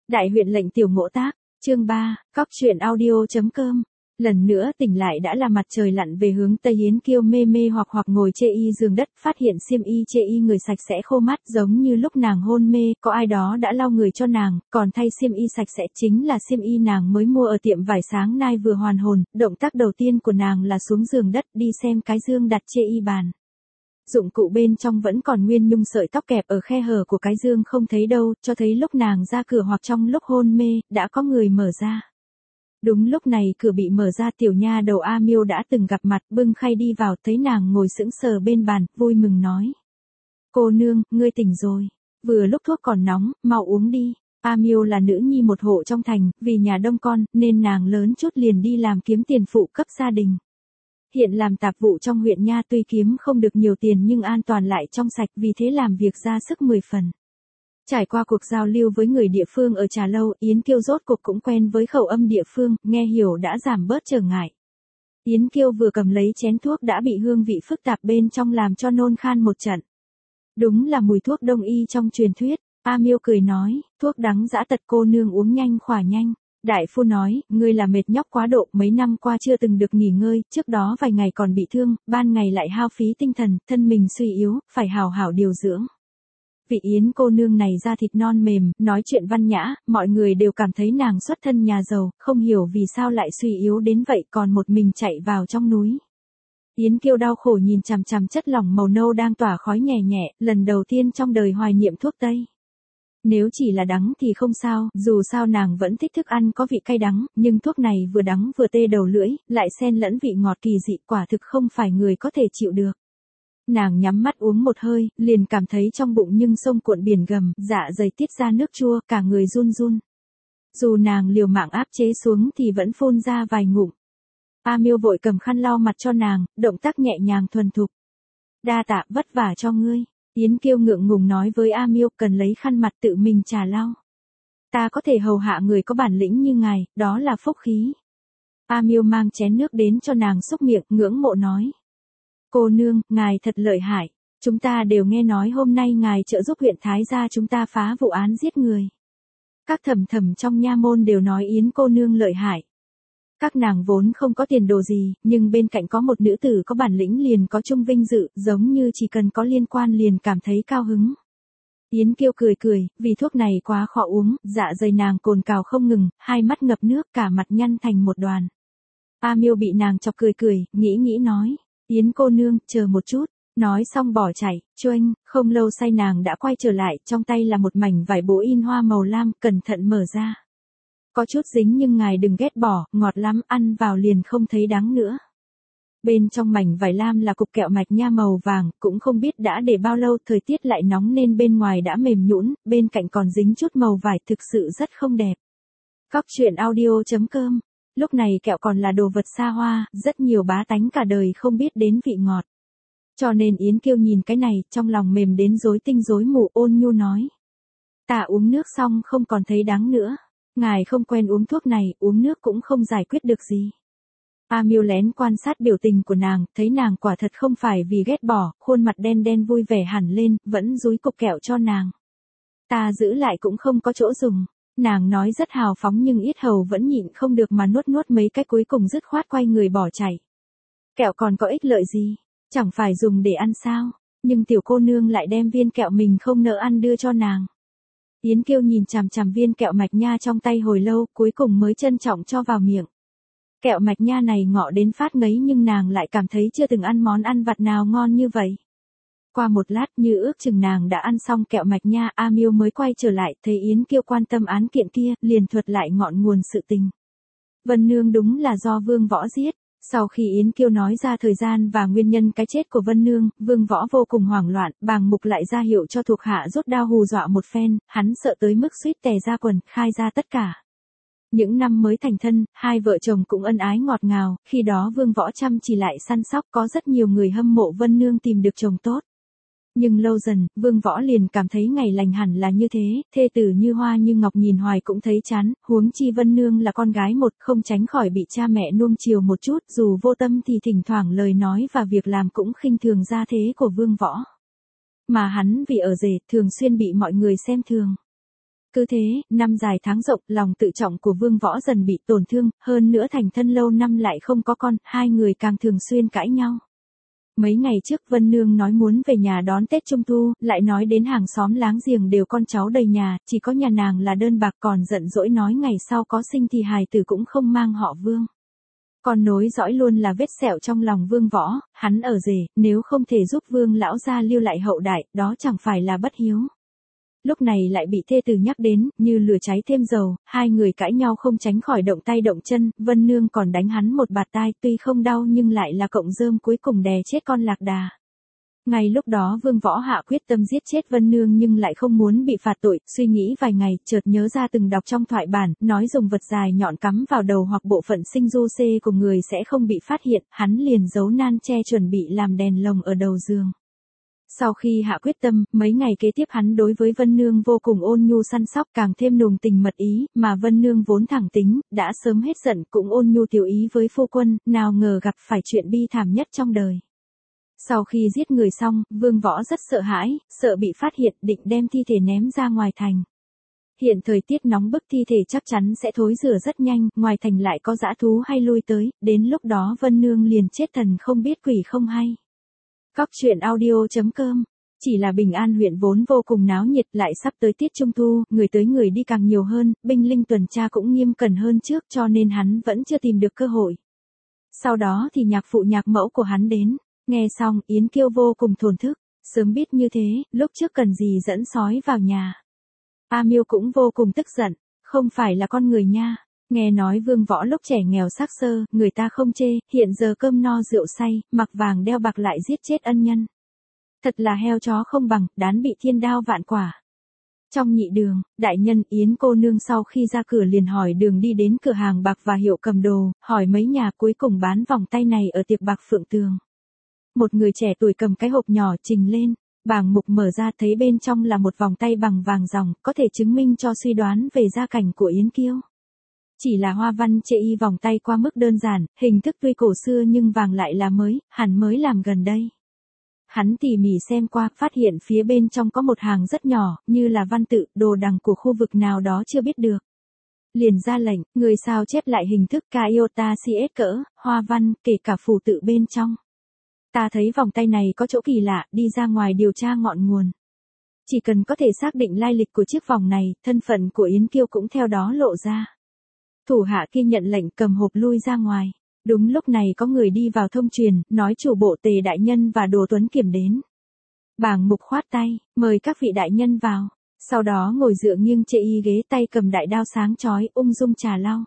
Đại huyện lệnh tiểu ngộ tác, chương 3, cóc truyện audio.com. Lần nữa tỉnh lại đã là mặt trời lặn về hướng Tây. Yến Kiêu mê mê hoặc ngồi chê y giường đất, phát hiện xiêm y chê y người sạch sẽ khô mát, giống như lúc nàng hôn mê, có ai đó đã lau người cho nàng, còn thay xiêm y sạch sẽ chính là xiêm y nàng mới mua ở tiệm vải sáng nay vừa hoàn hồn. Động tác đầu tiên của nàng là xuống giường đất đi xem cái dương đặt chê y bàn. Dụng cụ bên trong vẫn còn nguyên nhung, sợi tóc kẹp ở khe hở của cái dương không thấy đâu, cho thấy lúc nàng ra cửa hoặc trong lúc hôn mê, đã có người mở ra. Đúng lúc này cửa bị mở ra, tiểu nha đầu A Miêu đã từng gặp mặt, bưng khay đi vào, thấy nàng ngồi sững sờ bên bàn, vui mừng nói: "Cô nương, ngươi tỉnh rồi. Vừa lúc thuốc còn nóng, mau uống đi." A Miêu là nữ nhi một hộ trong thành, vì nhà đông con, nên nàng lớn chút liền đi làm kiếm tiền phụ cấp gia đình. Hiện làm tạp vụ trong huyện nha, tuy kiếm không được nhiều tiền nhưng an toàn lại trong sạch, vì thế làm việc ra sức 10 phần. Trải qua cuộc giao lưu với người địa phương ở Trà Lâu, Yến Kiêu rốt cuộc cũng quen với khẩu âm địa phương, nghe hiểu đã giảm bớt trở ngại. Yến Kiêu vừa cầm lấy chén thuốc đã bị hương vị phức tạp bên trong làm cho nôn khan một trận. Đúng là mùi thuốc đông y trong truyền thuyết. A Miêu cười nói: "Thuốc đắng dã tật, cô nương uống nhanh khỏa nhanh." Đại phu nói: "Ngươi là mệt nhọc quá độ, mấy năm qua chưa từng được nghỉ ngơi, trước đó vài ngày còn bị thương, ban ngày lại hao phí tinh thần, thân mình suy yếu, phải hào hảo điều dưỡng." Vị Yến cô nương này da thịt non mềm, nói chuyện văn nhã, mọi người đều cảm thấy nàng xuất thân nhà giàu, không hiểu vì sao lại suy yếu đến vậy, còn một mình chạy vào trong núi. Yến Kiêu đau khổ nhìn chằm chằm chất lỏng màu nâu đang tỏa khói nhẹ nhẹ, lần đầu tiên trong đời hoài niệm thuốc Tây. Nếu chỉ là đắng thì không sao, dù sao nàng vẫn thích thức ăn có vị cay đắng, nhưng thuốc này vừa đắng vừa tê đầu lưỡi, lại xen lẫn vị ngọt kỳ dị, quả thực không phải người có thể chịu được. Nàng nhắm mắt uống một hơi, liền cảm thấy trong bụng nhưng sông cuộn biển gầm, dạ dày tiết ra nước chua, cả người run run. Dù nàng liều mạng áp chế xuống thì vẫn phun ra vài ngụm. A Miêu vội cầm khăn lau mặt cho nàng, động tác nhẹ nhàng thuần thục. "Đa tạ, vất vả cho ngươi." Yến Kiêu ngượng ngùng nói với A Miêu, cần lấy khăn mặt tự mình trà lau. "Ta có thể hầu hạ người có bản lĩnh như ngài, đó là phúc khí." A Miêu mang chén nước đến cho nàng xúc miệng, ngưỡng mộ nói: "Cô nương, ngài thật lợi hại. Chúng ta đều nghe nói hôm nay ngài trợ giúp huyện Thái gia chúng ta phá vụ án giết người. Các thẩm thẩm trong nha môn đều nói Yến cô nương lợi hại. Các nàng vốn không có tiền đồ gì, nhưng bên cạnh có một nữ tử có bản lĩnh liền có chung vinh dự, giống như chỉ cần có liên quan liền cảm thấy cao hứng." Yến Kiêu cười cười, vì thuốc này quá khó uống, dạ dày nàng cồn cào không ngừng, hai mắt ngập nước, cả mặt nhăn thành một đoàn. A Miêu bị nàng chọc cười, nghĩ nói: "Yến cô nương, chờ một chút." Nói xong bỏ chạy, choanh, không lâu sau nàng đã quay trở lại, trong tay là một mảnh vải bố in hoa màu lam, cẩn thận mở ra. "Có chút dính nhưng ngài đừng ghét bỏ, ngọt lắm, ăn vào liền không thấy đắng nữa." Bên trong mảnh vải lam là cục kẹo mạch nha màu vàng, cũng không biết đã để bao lâu, thời tiết lại nóng nên bên ngoài đã mềm nhũn, bên cạnh còn dính chút màu vải, thực sự rất không đẹp. Cóc truyện audio.com. Lúc này kẹo còn là đồ vật xa hoa, rất nhiều bá tánh cả đời không biết đến vị ngọt. Cho nên Yến Kiêu nhìn cái này, trong lòng mềm đến rối tinh rối mù, ôn nhu nói: "Ta uống nước xong không còn thấy đắng nữa. Ngài không quen uống thuốc này, uống nước cũng không giải quyết được gì." A Miêu lén quan sát biểu tình của nàng, thấy nàng quả thật không phải vì ghét bỏ, khuôn mặt đen đen vui vẻ hẳn lên, vẫn dúi cục kẹo cho nàng. "Ta giữ lại cũng không có chỗ dùng." Nàng nói rất hào phóng nhưng yết hầu vẫn nhịn không được mà nuốt mấy cái, cuối cùng dứt khoát quay người bỏ chạy. "Kẹo còn có ích lợi gì? Chẳng phải dùng để ăn sao?" Nhưng tiểu cô nương lại đem viên kẹo mình không nỡ ăn đưa cho nàng. Yến Kiêu nhìn chằm chằm viên kẹo mạch nha trong tay hồi lâu, cuối cùng mới trân trọng cho vào miệng. Kẹo mạch nha này ngọ đến phát ngấy nhưng nàng lại cảm thấy chưa từng ăn món ăn vặt nào ngon như vậy. Qua một lát, như ước chừng nàng đã ăn xong kẹo mạch nha, A Miêu mới quay trở lại, thấy Yến Kiêu quan tâm án kiện kia, liền thuật lại ngọn nguồn sự tình. Vân Nương đúng là do Vương Võ giết. Sau khi Yến Kiêu nói ra thời gian và nguyên nhân cái chết của Vân Nương, Vương Võ vô cùng hoảng loạn, bàng mục lại ra hiệu cho thuộc hạ rút đao hù dọa một phen, hắn sợ tới mức suýt tè ra quần, khai ra tất cả. Những năm mới thành thân, hai vợ chồng cũng ân ái ngọt ngào, khi đó Vương Võ chăm chỉ lại săn sóc, có rất nhiều người hâm mộ Vân Nương tìm được chồng tốt. Nhưng lâu dần, Vương Võ liền cảm thấy ngày lành hẳn là như thế, thê tử như hoa như ngọc nhìn hoài cũng thấy chán, huống chi Vân Nương là con gái một, không tránh khỏi bị cha mẹ nuông chiều một chút, dù vô tâm thì thỉnh thoảng lời nói và việc làm cũng khinh thường gia thế của Vương Võ. Mà hắn vì ở rể, thường xuyên bị mọi người xem thường. Cứ thế, năm dài tháng rộng, lòng tự trọng của Vương Võ dần bị tổn thương, hơn nữa thành thân lâu năm lại không có con, hai người càng thường xuyên cãi nhau. Mấy ngày trước Vân Nương nói muốn về nhà đón Tết Trung Thu, lại nói đến hàng xóm láng giềng đều con cháu đầy nhà, chỉ có nhà nàng là đơn bạc, còn giận dỗi nói ngày sau có sinh thì hài tử cũng không mang họ Vương. Còn nối dõi luôn là vết sẹo trong lòng Vương Võ, hắn ở rể, nếu không thể giúp Vương lão gia lưu lại hậu đại, đó chẳng phải là bất hiếu. Lúc này lại bị thê tử nhắc đến, như lửa cháy thêm dầu, hai người cãi nhau không tránh khỏi động tay động chân, Vân Nương còn đánh hắn một bạt tai, tuy không đau nhưng lại là cộng rơm cuối cùng đè chết con lạc đà. Ngay lúc đó Vương Võ hạ quyết tâm giết chết Vân Nương nhưng lại không muốn bị phạt tội, suy nghĩ vài ngày, chợt nhớ ra từng đọc trong thoại bản, nói dùng vật dài nhọn cắm vào đầu hoặc bộ phận sinh du xê của người sẽ không bị phát hiện, hắn liền giấu nan che chuẩn bị làm đèn lồng ở đầu giường. Sau khi hạ quyết tâm, mấy ngày kế tiếp hắn đối với Vân Nương vô cùng ôn nhu săn sóc, càng thêm nồng tình mật ý, mà Vân Nương vốn thẳng tính, đã sớm hết giận cũng ôn nhu tiểu ý với phu quân, nào ngờ gặp phải chuyện bi thảm nhất trong đời. Sau khi giết người xong, Vương Võ rất sợ hãi, sợ bị phát hiện, định đem thi thể ném ra ngoài thành. Hiện thời tiết nóng bức, thi thể chắc chắn sẽ thối rữa rất nhanh, ngoài thành lại có dã thú hay lui tới, đến lúc đó Vân Nương liền chết thần không biết quỷ không hay. Cóc truyện audio.com. Chỉ là Bình An huyện vốn vô cùng náo nhiệt, lại sắp tới tiết Trung Thu, người tới người đi càng nhiều hơn, binh linh tuần tra cũng nghiêm cẩn hơn trước, cho nên hắn vẫn chưa tìm được cơ hội. Sau đó thì nhạc phụ nhạc mẫu của hắn đến, nghe xong Yến Kiêu vô cùng thổn thức, sớm biết như thế, lúc trước cần gì dẫn sói vào nhà. A Miêu cũng vô cùng tức giận, không phải là con người nha. Nghe nói Vương Võ lúc trẻ nghèo xác xơ, người ta không chê, hiện giờ cơm no rượu say, mặc vàng đeo bạc lại giết chết ân nhân. Thật là heo chó không bằng, đán bị thiên đao vạn quả. Trong nhị đường, đại nhân Yến cô nương sau khi ra cửa liền hỏi đường đi đến cửa hàng bạc và hiệu cầm đồ, hỏi mấy nhà cuối cùng bán vòng tay này ở tiệm bạc Phượng Tường. Một người trẻ tuổi cầm cái hộp nhỏ trình lên, bảng mục mở ra thấy bên trong là một vòng tay bằng vàng ròng, có thể chứng minh cho suy đoán về gia cảnh của Yến Kiêu. Chỉ là hoa văn chê y vòng tay qua mức đơn giản, hình thức tuy cổ xưa nhưng vàng lại là mới, hẳn mới làm gần đây. Hắn tỉ mỉ xem qua, phát hiện phía bên trong có một hàng rất nhỏ, như là văn tự, đồ đằng của khu vực nào đó chưa biết được. Liền ra lệnh, người sao chép lại hình thức iota cs cỡ, hoa văn, kể cả phù tự bên trong. Ta thấy vòng tay này có chỗ kỳ lạ, đi ra ngoài điều tra ngọn nguồn. Chỉ cần có thể xác định lai lịch của chiếc vòng này, thân phận của Yến Kiêu cũng theo đó lộ ra. Thủ hạ kia nhận lệnh cầm hộp lui ra ngoài. Đúng lúc này có người đi vào thông truyền, nói chủ bộ Tề đại nhân và Đồ Tuấn Kiểm đến. Bàng mục khoát tay, mời các vị đại nhân vào. Sau đó ngồi dựa nghiêng chê y ghế, tay cầm đại đao sáng chói, ung dung trà lau.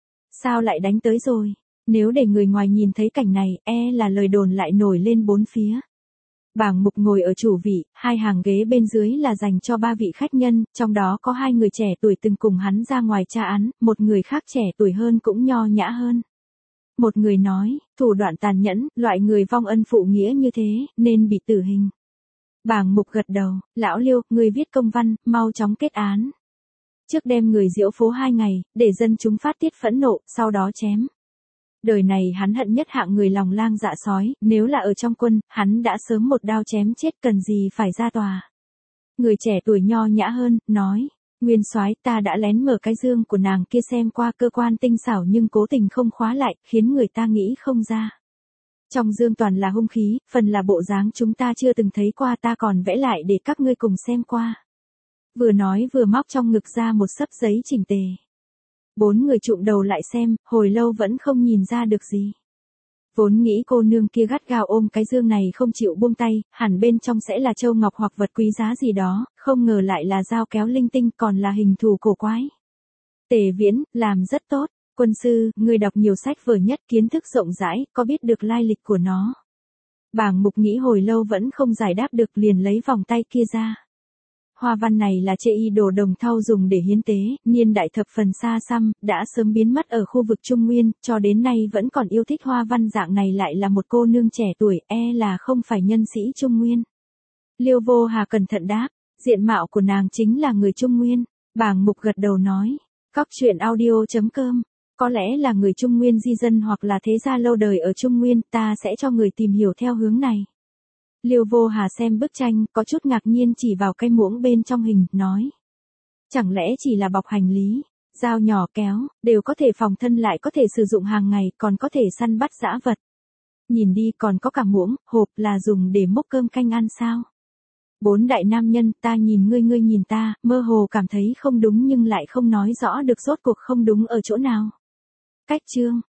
Sao lại đánh tới rồi? Nếu để người ngoài nhìn thấy cảnh này, là lời đồn lại nổi lên bốn phía. Bàng mục ngồi ở chủ vị, hai hàng ghế bên dưới là dành cho ba vị khách nhân, trong đó có hai người trẻ tuổi từng cùng hắn ra ngoài tra án, một người khác trẻ tuổi hơn cũng nho nhã hơn. Một người nói, thủ đoạn tàn nhẫn, loại người vong ân phụ nghĩa như thế, nên bị tử hình. Bàng mục gật đầu, lão Liêu, người viết công văn, mau chóng kết án. Trước đem người diễu phố 2 ngày, để dân chúng phát tiết phẫn nộ, sau đó chém. Đời này hắn hận nhất hạng người lòng lang dạ sói, nếu là ở trong quân, hắn đã sớm một đao chém chết, cần gì phải ra tòa. Người trẻ tuổi nho nhã hơn, nói, Nguyên soái, ta đã lén mở cái dương của nàng kia xem qua, cơ quan tinh xảo nhưng cố tình không khóa lại, khiến người ta nghĩ không ra. Trong dương toàn là hung khí, phần là bộ dáng chúng ta chưa từng thấy qua, ta còn vẽ lại để các ngươi cùng xem qua. Vừa nói vừa móc trong ngực ra một xấp giấy chỉnh tề. 4 người trụm đầu lại xem, hồi lâu vẫn không nhìn ra được gì. Vốn nghĩ cô nương kia gắt gao ôm cái dương này không chịu buông tay, hẳn bên trong sẽ là châu ngọc hoặc vật quý giá gì đó, không ngờ lại là dao kéo linh tinh, còn là hình thù cổ quái. Tề Viễn, làm rất tốt. Quân sư, người đọc nhiều sách vở nhất, kiến thức rộng rãi, có biết được lai lịch của nó. Bàng mục nghĩ hồi lâu vẫn không giải đáp được, liền lấy vòng tay kia ra. Hoa văn này là chê y đồ đồng thau dùng để hiến tế, niên đại thập phần xa xăm, đã sớm biến mất ở khu vực Trung Nguyên, cho đến nay vẫn còn yêu thích hoa văn dạng này, lại là một cô nương trẻ tuổi, là không phải nhân sĩ Trung Nguyên. Liêu Vô Hà cẩn thận đáp, diện mạo của nàng chính là người Trung Nguyên. Bàng mục gật đầu nói, cóc truyện audio.com, có lẽ là người Trung Nguyên di dân hoặc là thế gia lâu đời ở Trung Nguyên, ta sẽ cho người tìm hiểu theo hướng này. Liêu Vô Hà xem bức tranh, có chút ngạc nhiên chỉ vào cái muỗng bên trong hình, nói. Chẳng lẽ chỉ là bọc hành lý, dao nhỏ kéo, đều có thể phòng thân lại có thể sử dụng hàng ngày, còn có thể săn bắt dã vật. Nhìn đi còn có cả muỗng, hộp là dùng để múc cơm canh ăn sao? 4 đại nam nhân, ta nhìn ngươi ngươi nhìn ta, mơ hồ cảm thấy không đúng nhưng lại không nói rõ được rốt cuộc không đúng ở chỗ nào. Cách chương